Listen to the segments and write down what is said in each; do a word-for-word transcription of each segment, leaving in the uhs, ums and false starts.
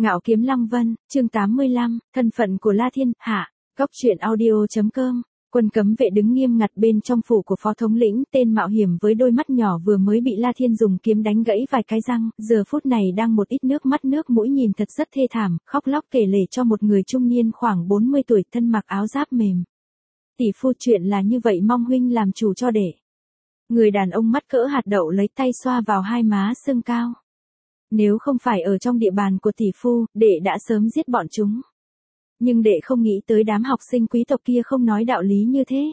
Ngạo Kiếm Lăng Vân, chương tám mươi lăm, thân phận của La Thiên, hạ, góc truyện audio.com. Quân cấm vệ đứng nghiêm ngặt bên trong phủ của phó thống lĩnh, tên mạo hiểm với đôi mắt nhỏ vừa mới bị La Thiên dùng kiếm đánh gãy vài cái răng, giờ phút này đang một ít nước mắt nước mũi nhìn thật rất thê thảm, khóc lóc kể lể cho một người trung niên khoảng bốn mươi tuổi thân mặc áo giáp mềm. Tỷ phu, chuyện là như vậy, mong huynh làm chủ cho để. Người đàn ông mắt cỡ hạt đậu lấy tay xoa vào hai má sưng cao. Nếu không phải ở trong địa bàn của tỷ phu, đệ đã sớm giết bọn chúng. Nhưng đệ không nghĩ tới đám học sinh quý tộc kia không nói đạo lý như thế.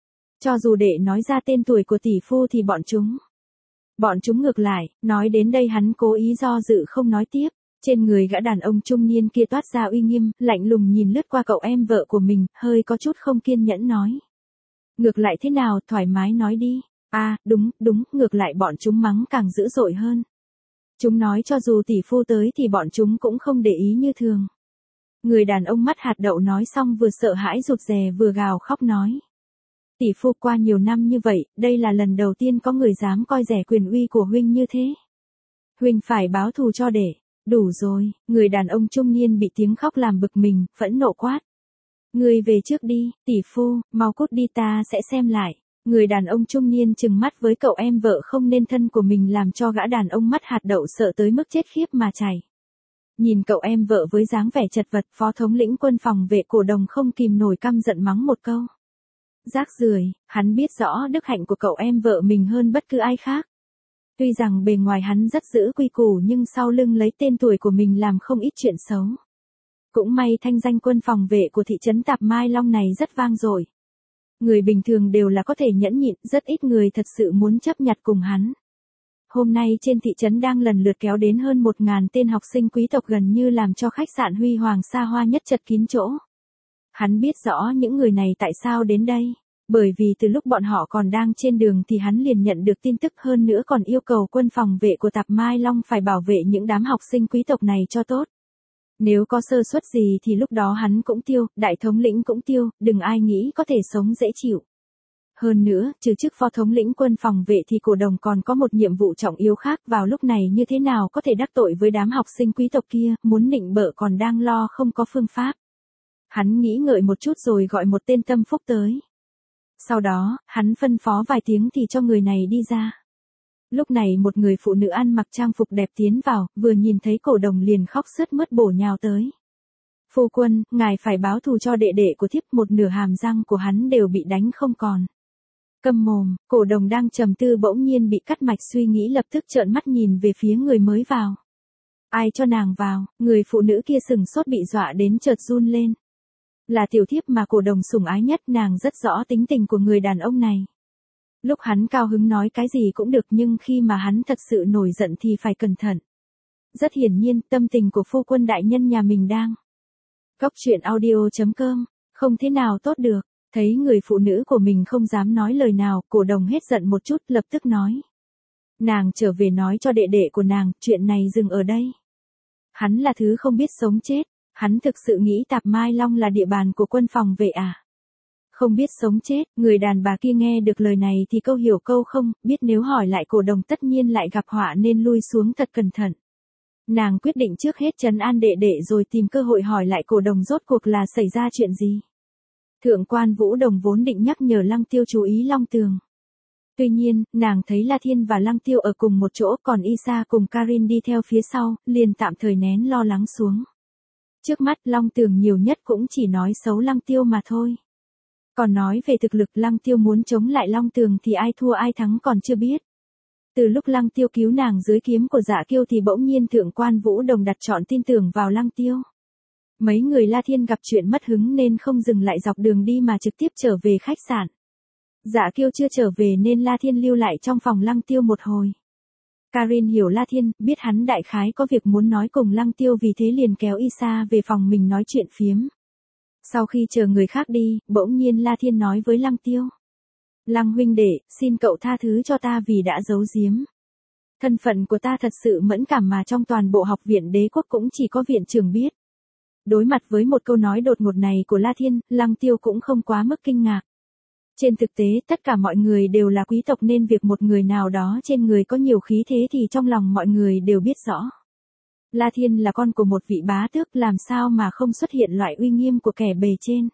Cho dù đệ nói ra tên tuổi của tỷ phu thì bọn chúng. Bọn chúng ngược lại, nói đến đây hắn cố ý do dự không nói tiếp. Trên người gã đàn ông trung niên kia toát ra uy nghiêm, lạnh lùng nhìn lướt qua cậu em vợ của mình, hơi có chút không kiên nhẫn nói. Ngược lại thế nào, thoải mái nói đi. À, đúng, đúng, ngược lại bọn chúng mắng càng dữ dội hơn. Chúng nói cho dù tỷ phu tới thì bọn chúng cũng không để ý như thường. Người đàn ông mắt hạt đậu nói xong vừa sợ hãi rụt rè vừa gào khóc nói. Tỷ phu, qua nhiều năm như vậy, đây là lần đầu tiên có người dám coi rẻ quyền uy của huynh như thế. Huynh phải báo thù cho để. Đủ rồi, người đàn ông trung niên bị tiếng khóc làm bực mình, phẫn nộ quát. Ngươi về trước đi, tỷ phu, mau cút đi, ta sẽ xem lại. Người đàn ông trung niên trừng mắt với cậu em vợ không nên thân của mình làm cho gã đàn ông mắt hạt đậu sợ tới mức chết khiếp mà chảy. Nhìn cậu em vợ với dáng vẻ chật vật, phó thống lĩnh quân phòng vệ Cổ Đồng không kìm nổi căm giận mắng một câu. Rác rưởi, hắn biết rõ đức hạnh của cậu em vợ mình hơn bất cứ ai khác. Tuy rằng bề ngoài hắn rất giữ quy củ nhưng sau lưng lấy tên tuổi của mình làm không ít chuyện xấu. Cũng may thanh danh quân phòng vệ của thị trấn Tạp Mai Long này rất vang dội. Người bình thường đều là có thể nhẫn nhịn, rất ít người thật sự muốn chấp nhặt cùng hắn. Hôm nay trên thị trấn đang lần lượt kéo đến hơn một ngàn tên học sinh quý tộc gần như làm cho khách sạn huy hoàng xa hoa nhất chật kín chỗ. Hắn biết rõ những người này tại sao đến đây. Bởi vì từ lúc bọn họ còn đang trên đường thì hắn liền nhận được tin tức, hơn nữa còn yêu cầu quân phòng vệ của Tạp Mai Long phải bảo vệ những đám học sinh quý tộc này cho tốt. Nếu có sơ suất gì thì lúc đó hắn cũng tiêu, đại thống lĩnh cũng tiêu, đừng ai nghĩ có thể sống dễ chịu. Hơn nữa, trừ chức phó thống lĩnh quân phòng vệ thì Cổ Đồng còn có một nhiệm vụ trọng yếu khác, vào lúc này như thế nào có thể đắc tội với đám học sinh quý tộc kia, muốn nịnh bợ còn đang lo không có phương pháp. Hắn nghĩ ngợi một chút rồi gọi một tên tâm phúc tới. Sau đó, hắn phân phó vài tiếng thì cho người này đi ra. Lúc này một người phụ nữ ăn mặc trang phục đẹp tiến vào, vừa nhìn thấy Cổ Đồng liền khóc sướt mướt bổ nhào tới. Phu quân, ngài phải báo thù cho đệ đệ của thiếp, một nửa hàm răng của hắn đều bị đánh không còn. Câm mồm, Cổ Đồng đang trầm tư bỗng nhiên bị cắt mạch suy nghĩ lập tức trợn mắt nhìn về phía người mới vào. Ai cho nàng vào, người phụ nữ kia sừng sốt bị dọa đến chợt run lên. Là tiểu thiếp mà Cổ Đồng sủng ái nhất, nàng rất rõ tính tình của người đàn ông này. Lúc hắn cao hứng nói cái gì cũng được nhưng khi mà hắn thật sự nổi giận thì phải cẩn thận. Rất hiển nhiên tâm tình của phu quân đại nhân nhà mình đang. Góc truyện audio.com, không thế nào tốt được, thấy người phụ nữ của mình không dám nói lời nào, Cổ Đồng hết giận một chút lập tức nói. Nàng trở về nói cho đệ đệ của nàng, chuyện này dừng ở đây. Hắn là thứ không biết sống chết, hắn thực sự nghĩ Tạp Mai Long là địa bàn của quân phòng vệ à? Không biết sống chết, người đàn bà kia nghe được lời này thì câu hiểu câu không, biết nếu hỏi lại Cổ Đồng tất nhiên lại gặp họa nên lui xuống thật cẩn thận. Nàng quyết định trước hết trấn an đệ đệ rồi tìm cơ hội hỏi lại Cổ Đồng rốt cuộc là xảy ra chuyện gì. Thượng quan Vũ Đồng vốn định nhắc nhở Lăng Tiêu chú ý Long Tường. Tuy nhiên, nàng thấy La Thiên và Lăng Tiêu ở cùng một chỗ còn Isa cùng Karin đi theo phía sau, liền tạm thời nén lo lắng xuống. Trước mắt Long Tường nhiều nhất cũng chỉ nói xấu Lăng Tiêu mà thôi. Còn nói về thực lực Lăng Tiêu muốn chống lại Long Tường thì ai thua ai thắng còn chưa biết. Từ lúc Lăng Tiêu cứu nàng dưới kiếm của Dạ Kiêu thì bỗng nhiên Thượng quan Vũ Đồng đặt trọn tin tưởng vào Lăng Tiêu. Mấy người La Thiên gặp chuyện mất hứng nên không dừng lại dọc đường đi mà trực tiếp trở về khách sạn. Dạ Kiêu chưa trở về nên La Thiên lưu lại trong phòng Lăng Tiêu một hồi. Karin hiểu La Thiên, biết hắn đại khái có việc muốn nói cùng Lăng Tiêu vì thế liền kéo Isa về phòng mình nói chuyện phiếm. Sau khi chờ người khác đi, bỗng nhiên La Thiên nói với Lăng Tiêu. Lăng huynh đệ, xin cậu tha thứ cho ta vì đã giấu giếm. Thân phận của ta thật sự mẫn cảm mà trong toàn bộ học viện đế quốc cũng chỉ có viện trưởng biết. Đối mặt với một câu nói đột ngột này của La Thiên, Lăng Tiêu cũng không quá mức kinh ngạc. Trên thực tế, tất cả mọi người đều là quý tộc nên việc một người nào đó trên người có nhiều khí thế thì trong lòng mọi người đều biết rõ. La Thiên là con của một vị bá tước, làm sao mà không xuất hiện loại uy nghiêm của kẻ bề trên.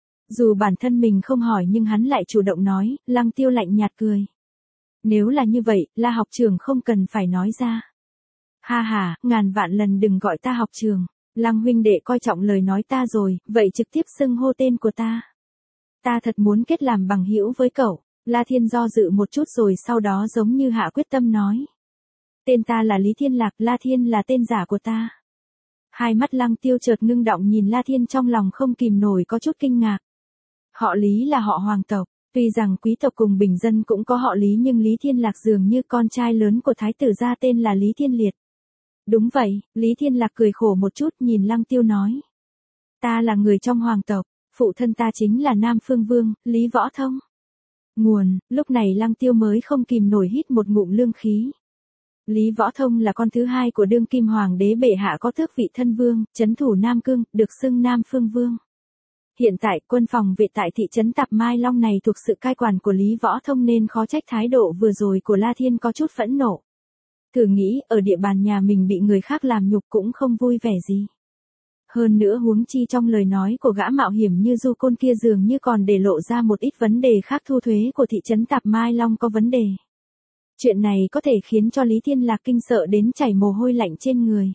Dù bản thân mình không hỏi nhưng hắn lại chủ động nói, Lăng Tiêu lạnh nhạt cười. Nếu là như vậy, La học trưởng không cần phải nói ra. Ha ha, ngàn vạn lần đừng gọi ta học trưởng. Lăng huynh đệ coi trọng lời nói ta rồi, vậy trực tiếp xưng hô tên của ta. Ta thật muốn kết làm bằng hữu với cậu. La Thiên do dự một chút rồi sau đó giống như hạ quyết tâm nói. Tên ta là Lý Thiên Lạc, La Thiên là tên giả của ta. Hai mắt Lăng Tiêu chợt ngưng động nhìn La Thiên, trong lòng không kìm nổi có chút kinh ngạc. Họ Lý là họ hoàng tộc, tuy rằng quý tộc cùng bình dân cũng có họ Lý nhưng Lý Thiên Lạc dường như con trai lớn của thái tử gia tên là Lý Thiên Liệt. Đúng vậy, Lý Thiên Lạc cười khổ một chút nhìn Lăng Tiêu nói. Ta là người trong hoàng tộc, phụ thân ta chính là Nam Phương Vương, Lý Võ Thông. Nguồn, lúc này Lăng Tiêu mới không kìm nổi hít một ngụm lương khí. Lý Võ Thông là con thứ hai của đương kim hoàng đế bệ hạ, có tước vị thân vương, trấn thủ Nam Cương, được xưng Nam Phương Vương. Hiện tại quân phòng vệ tại thị trấn Tạp Mai Long này thuộc sự cai quản của Lý Võ Thông nên khó trách thái độ vừa rồi của La Thiên có chút phẫn nộ. Thử nghĩ ở địa bàn nhà mình bị người khác làm nhục cũng không vui vẻ gì. Hơn nữa huống chi trong lời nói của gã mạo hiểm như Du Côn kia dường như còn để lộ ra một ít vấn đề khác, thu thuế của thị trấn Tạp Mai Long có vấn đề. Chuyện này có thể khiến cho Lý Thiên Lạc kinh sợ đến chảy mồ hôi lạnh trên người.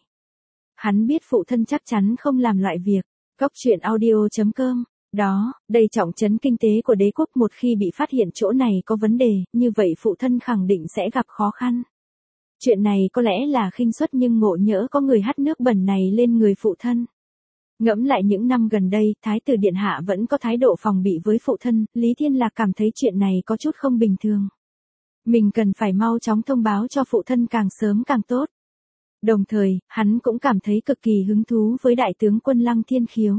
Hắn biết phụ thân chắc chắn không làm loại việc. Góc truyện audio chấm com. Đó, đây trọng trấn kinh tế của đế quốc, một khi bị phát hiện chỗ này có vấn đề, như vậy phụ thân khẳng định sẽ gặp khó khăn. Chuyện này có lẽ là khinh suất nhưng ngộ nhỡ có người hắt nước bẩn này lên người phụ thân. Ngẫm lại những năm gần đây, Thái tử Điện Hạ vẫn có thái độ phòng bị với phụ thân, Lý Thiên Lạc cảm thấy chuyện này có chút không bình thường. Mình cần phải mau chóng thông báo cho phụ thân càng sớm càng tốt. Đồng thời, hắn cũng cảm thấy cực kỳ hứng thú với đại tướng quân Lăng Thiên Khiếu.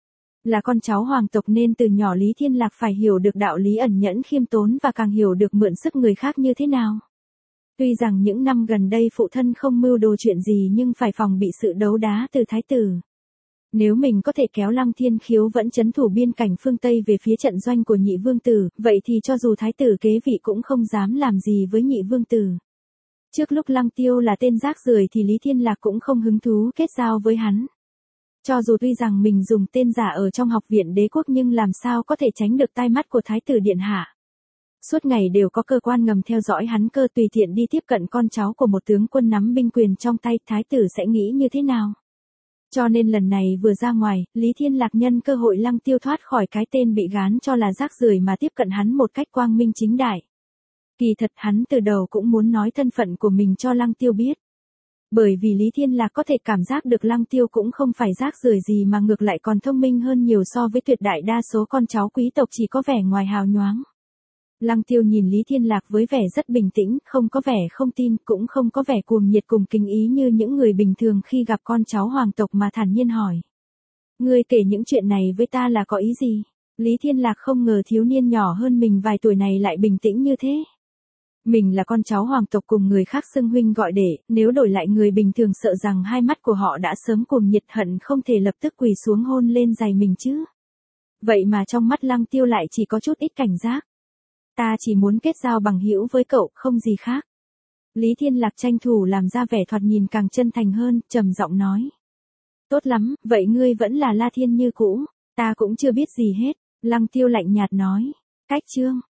Là con cháu hoàng tộc nên từ nhỏ Lý Thiên Lạc phải hiểu được đạo lý ẩn nhẫn khiêm tốn và càng hiểu được mượn sức người khác như thế nào. Tuy rằng những năm gần đây phụ thân không mưu đồ chuyện gì nhưng phải phòng bị sự đấu đá từ thái tử. Nếu mình có thể kéo Lăng Thiên Khiếu vẫn trấn thủ biên cảnh phương Tây về phía trận doanh của nhị vương tử, vậy thì cho dù thái tử kế vị cũng không dám làm gì với nhị vương tử. Trước lúc Lăng Tiêu là tên rác rưởi thì Lý Thiên Lạc cũng không hứng thú kết giao với hắn. Cho dù tuy rằng mình dùng tên giả ở trong học viện đế quốc nhưng làm sao có thể tránh được tai mắt của thái tử điện hạ. Suốt ngày đều có cơ quan ngầm theo dõi hắn, cơ tùy tiện đi tiếp cận con cháu của một tướng quân nắm binh quyền trong tay, thái tử sẽ nghĩ như thế nào? Cho nên lần này vừa ra ngoài, Lý Thiên Lạc nhân cơ hội Lăng Tiêu thoát khỏi cái tên bị gán cho là rác rưởi mà tiếp cận hắn một cách quang minh chính đại. Kỳ thật hắn từ đầu cũng muốn nói thân phận của mình cho Lăng Tiêu biết. Bởi vì Lý Thiên Lạc có thể cảm giác được Lăng Tiêu cũng không phải rác rưởi gì mà ngược lại còn thông minh hơn nhiều so với tuyệt đại đa số con cháu quý tộc chỉ có vẻ ngoài hào nhoáng. Lăng Tiêu nhìn Lý Thiên Lạc với vẻ rất bình tĩnh, không có vẻ không tin, cũng không có vẻ cuồng nhiệt cùng kính ý như những người bình thường khi gặp con cháu hoàng tộc, mà thản nhiên hỏi. Ngươi kể những chuyện này với ta là có ý gì? Lý Thiên Lạc không ngờ thiếu niên nhỏ hơn mình vài tuổi này lại bình tĩnh như thế. Mình là con cháu hoàng tộc cùng người khác xưng huynh gọi đệ, nếu đổi lại người bình thường sợ rằng hai mắt của họ đã sớm cuồng nhiệt hận không thể lập tức quỳ xuống hôn lên giày mình chứ. Vậy mà trong mắt Lăng Tiêu lại chỉ có chút ít cảnh giác. Ta chỉ muốn kết giao bằng hữu với cậu, không gì khác. Lý Thiên Lạc tranh thủ làm ra vẻ thoạt nhìn càng chân thành hơn, trầm giọng nói. Tốt lắm, vậy ngươi vẫn là La Thiên như cũ, ta cũng chưa biết gì hết. Lăng Tiêu lạnh nhạt nói. Cách chương.